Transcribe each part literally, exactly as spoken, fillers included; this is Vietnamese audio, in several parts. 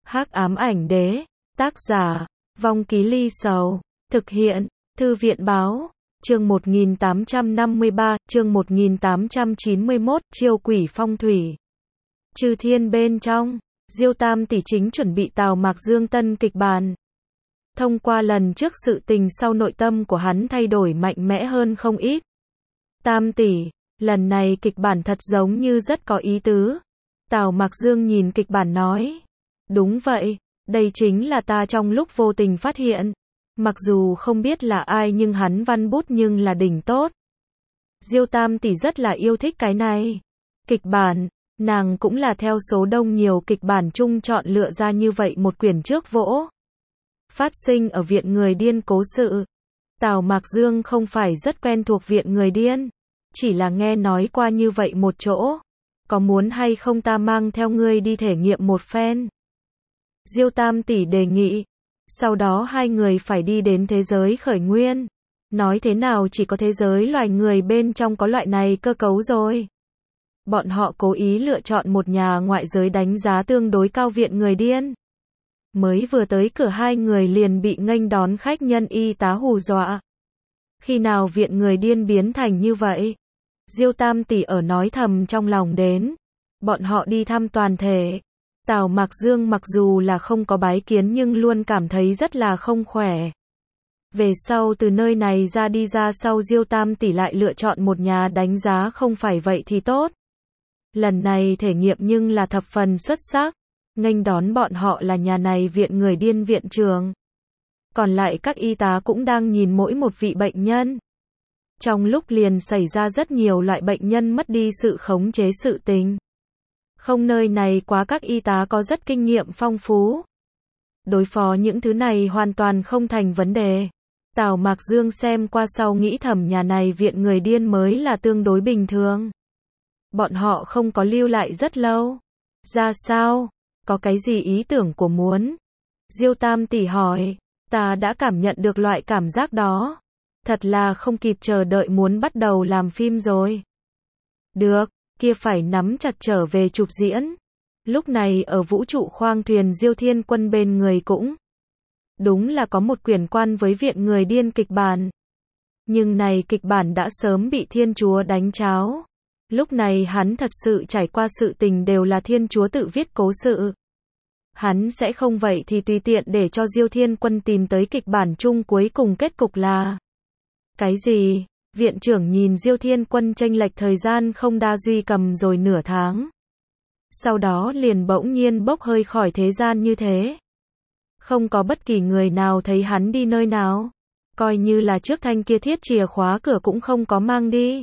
Hắc ám ảnh đế, tác giả, Vong Ký Ly Sầu, thực hiện, Thư viện báo, chương một nghìn tám trăm năm mươi ba, chương một nghìn tám trăm chín mươi mốt, chiêu quỷ phong thủy. Chư thiên bên trong, Diêu Tam tỷ chính chuẩn bị Tào Mạc Dương tân kịch bản. Thông qua lần trước sự tình sau nội tâm của hắn thay đổi mạnh mẽ hơn không ít. Tam tỷ, lần này kịch bản thật giống như rất có ý tứ. Tào Mạc Dương nhìn kịch bản nói. Đúng vậy, đây chính là ta trong lúc vô tình phát hiện. Mặc dù không biết là ai nhưng hắn văn bút nhưng là đỉnh tốt. Diêu Tam tỷ rất là yêu thích cái này. Kịch bản, nàng cũng là theo số đông nhiều kịch bản chung chọn lựa ra như vậy một quyển trước vỗ. Phát sinh ở viện người điên cố sự. Tào Mạc Dương không phải rất quen thuộc viện người điên, chỉ là nghe nói qua như vậy một chỗ. Có muốn hay không ta mang theo ngươi đi thể nghiệm một phen? Diêu Tam tỷ đề nghị. Sau đó hai người phải đi đến thế giới khởi nguyên. Nói thế nào chỉ có thế giới loài người bên trong có loại này cơ cấu rồi. Bọn họ cố ý lựa chọn một nhà ngoại giới đánh giá tương đối cao viện người điên. Mới vừa tới cửa hai người liền bị nghênh đón khách nhân y tá hù dọa. Khi nào viện người điên biến thành như vậy? Diêu Tam tỷ ở nói thầm trong lòng đến. Bọn họ đi thăm toàn thể. Tào Mạc Dương mặc dù là không có bái kiến nhưng luôn cảm thấy rất là không khỏe. Về sau từ nơi này ra đi ra sau Diêu Tam tỷ lại lựa chọn một nhà đánh giá không phải vậy thì tốt. Lần này thể nghiệm nhưng là thập phần xuất sắc. Nghênh đón bọn họ là nhà này viện người điên viện trường. Còn lại các y tá cũng đang nhìn mỗi một vị bệnh nhân. Trong lúc liền xảy ra rất nhiều loại bệnh nhân mất đi sự khống chế sự tình. Không nơi này quá các y tá có rất kinh nghiệm phong phú. Đối phó những thứ này hoàn toàn không thành vấn đề. Tào Mạc Dương xem qua sau nghĩ thầm nhà này viện người điên mới là tương đối bình thường. Bọn họ không có lưu lại rất lâu. Ra sao? Có cái gì ý tưởng của muốn? Diêu Tam tỷ hỏi. Ta đã cảm nhận được loại cảm giác đó. Thật là không kịp chờ đợi muốn bắt đầu làm phim rồi. Được, kia phải nắm chặt trở về chụp diễn. Lúc này ở vũ trụ khoang thuyền Diêu Thiên Quân bên người cũng. Đúng là có một quyển quan với viện người điên kịch bản. Nhưng này kịch bản đã sớm bị Thiên Chúa đánh cháo. Lúc này hắn thật sự trải qua sự tình đều là Thiên Chúa tự viết cố sự. Hắn sẽ không vậy thì tùy tiện để cho Diêu Thiên Quân tìm tới kịch bản chung cuối cùng kết cục là. Cái gì? Viện trưởng nhìn Diêu Thiên Quân chênh lệch thời gian không đa duy cầm rồi nửa tháng. Sau đó liền bỗng nhiên bốc hơi khỏi thế gian như thế. Không có bất kỳ người nào thấy hắn đi nơi nào. Coi như là trước thanh kia thiết chìa khóa cửa cũng không có mang đi.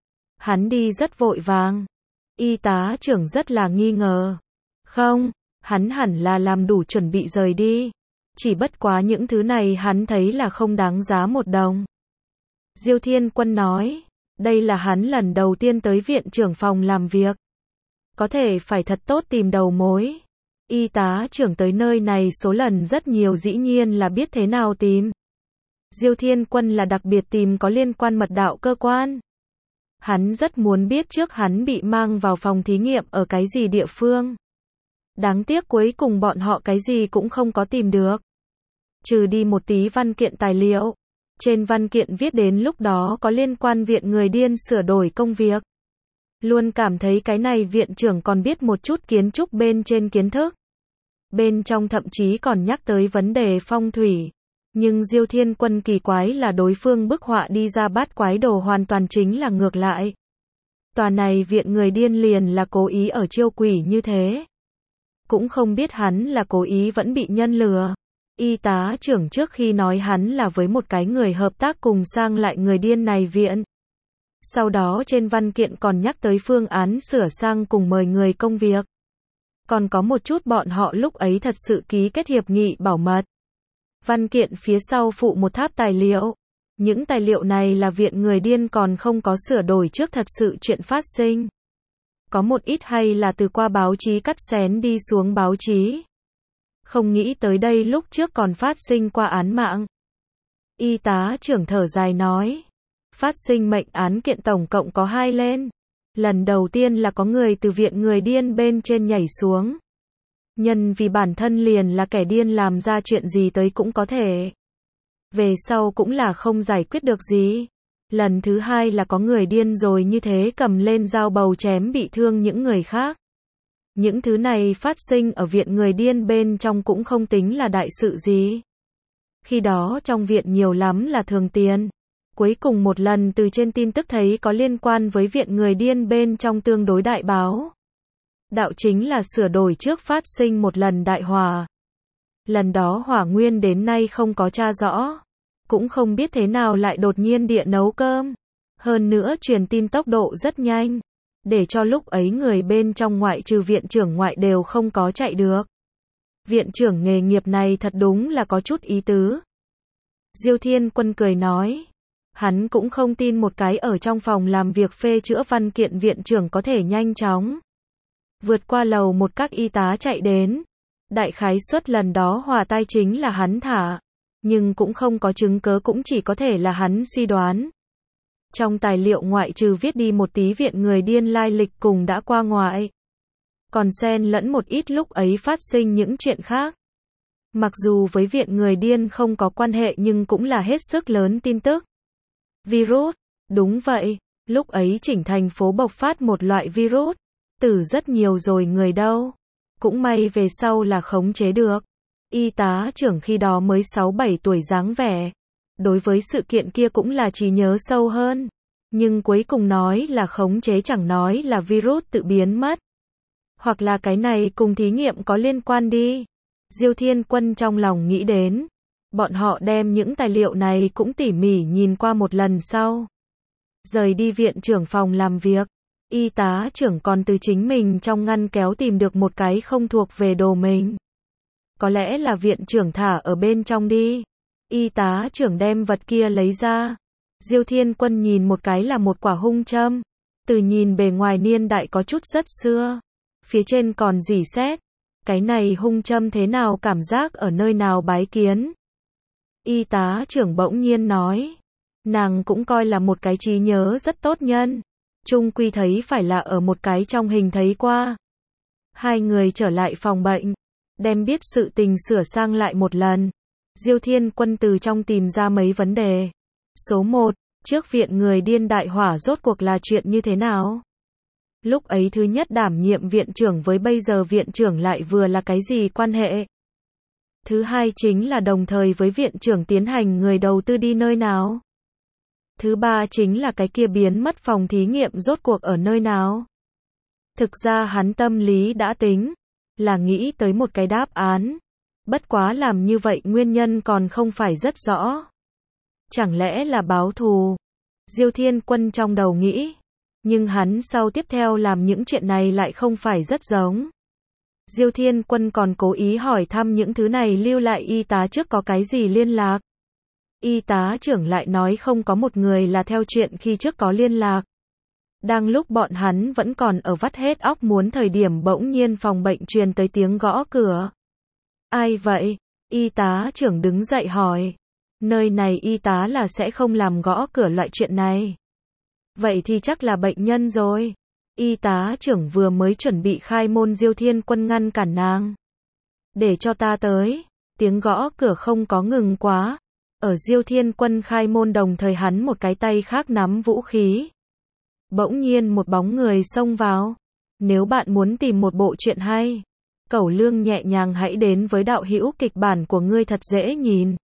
Hắn đi rất vội vàng. Y tá trưởng rất là nghi ngờ. Không, hắn hẳn là làm đủ chuẩn bị rời đi. Chỉ bất quá những thứ này hắn thấy là không đáng giá một đồng. Diêu Thiên Quân nói, đây là hắn lần đầu tiên tới viện trưởng phòng làm việc. Có thể phải thật tốt tìm đầu mối. Y tá trưởng tới nơi này số lần rất nhiều dĩ nhiên là biết thế nào tìm. Diêu Thiên Quân là đặc biệt tìm có liên quan mật đạo cơ quan. Hắn rất muốn biết trước hắn bị mang vào phòng thí nghiệm ở cái gì địa phương. Đáng tiếc cuối cùng bọn họ cái gì cũng không có tìm được. Trừ đi một tí văn kiện tài liệu. Trên văn kiện viết đến lúc đó có liên quan viện người điên sửa đổi công việc. Luôn cảm thấy cái này viện trưởng còn biết một chút kiến trúc bên trên kiến thức. Bên trong thậm chí còn nhắc tới vấn đề phong thủy. Nhưng Diêu Thiên Quân kỳ quái là đối phương bức họa đi ra bát quái đồ hoàn toàn chính là ngược lại. Tòa này viện người điên liền là cố ý ở chiêu quỷ như thế. Cũng không biết hắn là cố ý vẫn bị nhân lừa. Y tá trưởng trước khi nói hắn là với một cái người hợp tác cùng sang lại người điên này viện. Sau đó trên văn kiện còn nhắc tới phương án sửa sang cùng mời người công việc. Còn có một chút bọn họ lúc ấy thật sự ký kết hiệp nghị bảo mật. Văn kiện phía sau phụ một tháp tài liệu. Những tài liệu này là viện người điên còn không có sửa đổi trước thật sự chuyện phát sinh. Có một ít hay là từ qua báo chí cắt xén đi xuống báo chí. Không nghĩ tới đây lúc trước còn phát sinh qua án mạng. Y tá trưởng thở dài nói. Phát sinh mệnh án kiện tổng cộng có hai lên. Lần đầu tiên là có người từ viện người điên bên trên nhảy xuống. Nhân vì bản thân liền là kẻ điên làm ra chuyện gì tới cũng có thể. Về sau cũng là không giải quyết được gì. Lần thứ hai là có người điên rồi như thế cầm lên dao bầu chém bị thương những người khác. Những thứ này phát sinh ở viện người điên bên trong cũng không tính là đại sự gì. Khi đó trong viện nhiều lắm là thường tiền. Cuối cùng một lần từ trên tin tức thấy có liên quan với viện người điên bên trong tương đối đại báo. Đạo chính là sửa đổi trước phát sinh một lần đại hỏa. Lần đó hỏa nguyên đến nay không có tra rõ. Cũng không biết thế nào lại đột nhiên địa nấu cơm. Hơn nữa truyền tin tốc độ rất nhanh. Để cho lúc ấy người bên trong ngoại trừ viện trưởng ngoại đều không có chạy được. Viện trưởng nghề nghiệp này thật đúng là có chút ý tứ. Diêu Thiên Quân cười nói. Hắn cũng không tin một cái ở trong phòng làm việc phê chữa văn kiện viện trưởng có thể nhanh chóng vượt qua lầu một các y tá chạy đến. Đại khái suất lần đó hỏa tai chính là hắn thả. Nhưng cũng không có chứng cớ, cũng chỉ có thể là hắn suy đoán. Trong tài liệu ngoại trừ viết đi một tí viện người điên lai lịch cùng đã qua ngoại. Còn xen lẫn một ít lúc ấy phát sinh những chuyện khác. Mặc dù với viện người điên không có quan hệ nhưng cũng là hết sức lớn tin tức. Virus, đúng vậy, lúc ấy chỉnh thành phố bộc phát một loại virus, tử rất nhiều rồi người đâu. Cũng may về sau là khống chế được. Y tá trưởng khi đó mới sáu bảy tuổi dáng vẻ. Đối với sự kiện kia cũng là trí nhớ sâu hơn. Nhưng cuối cùng nói là khống chế chẳng nói là virus tự biến mất. Hoặc là cái này cùng thí nghiệm có liên quan đi. Diêu Thiên Quân trong lòng nghĩ đến. Bọn họ đem những tài liệu này cũng tỉ mỉ nhìn qua một lần sau. Rời đi viện trưởng phòng làm việc. Y tá trưởng còn từ chính mình trong ngăn kéo tìm được một cái không thuộc về đồ mình. Có lẽ là viện trưởng thả ở bên trong đi. Y tá trưởng đem vật kia lấy ra. Diêu Thiên Quân nhìn một cái là một quả hung châm. Từ nhìn bề ngoài niên đại có chút rất xưa. Phía trên còn rỉ sét. Cái này hung châm thế nào cảm giác ở nơi nào bái kiến. Y tá trưởng bỗng nhiên nói. Nàng cũng coi là một cái trí nhớ rất tốt nhân. Chung quy thấy phải là ở một cái trong hình thấy qua. Hai người trở lại phòng bệnh. Đem biết sự tình sửa sang lại một lần. Diêu Thiên Quân từ trong tìm ra mấy vấn đề. Số một, trước viện người điên đại hỏa rốt cuộc là chuyện như thế nào? Lúc ấy thứ nhất đảm nhiệm viện trưởng với bây giờ viện trưởng lại vừa là cái gì quan hệ? Thứ hai chính là đồng thời với viện trưởng tiến hành người đầu tư đi nơi nào? Thứ ba chính là cái kia biến mất phòng thí nghiệm rốt cuộc ở nơi nào? Thực ra hắn tâm lý đã tính, là nghĩ tới một cái đáp án. Bất quá làm như vậy nguyên nhân còn không phải rất rõ. Chẳng lẽ là báo thù? Diêu Thiên Quân trong đầu nghĩ. Nhưng hắn sau tiếp theo làm những chuyện này lại không phải rất giống. Diêu Thiên Quân còn cố ý hỏi thăm những thứ này lưu lại y tá trước có cái gì liên lạc. Y tá trưởng lại nói không có một người là theo chuyện khi trước có liên lạc. Đang lúc bọn hắn vẫn còn ở vắt hết óc muốn thời điểm bỗng nhiên phòng bệnh truyền tới tiếng gõ cửa. Ai vậy? Y tá trưởng đứng dậy hỏi. Nơi này y tá là sẽ không làm gõ cửa loại chuyện này. Vậy thì chắc là bệnh nhân rồi. Y tá trưởng vừa mới chuẩn bị khai môn, Diêu Thiên Quân ngăn cản nàng. Để cho ta tới. Tiếng gõ cửa không có ngừng quá. Ở Diêu Thiên Quân khai môn đồng thời hắn một cái tay khác nắm vũ khí. Bỗng nhiên một bóng người xông vào. Nếu bạn muốn tìm một bộ truyện hay, Cẩu Lương nhẹ nhàng hãy đến với đạo hữu kịch bản của ngươi thật dễ nhìn.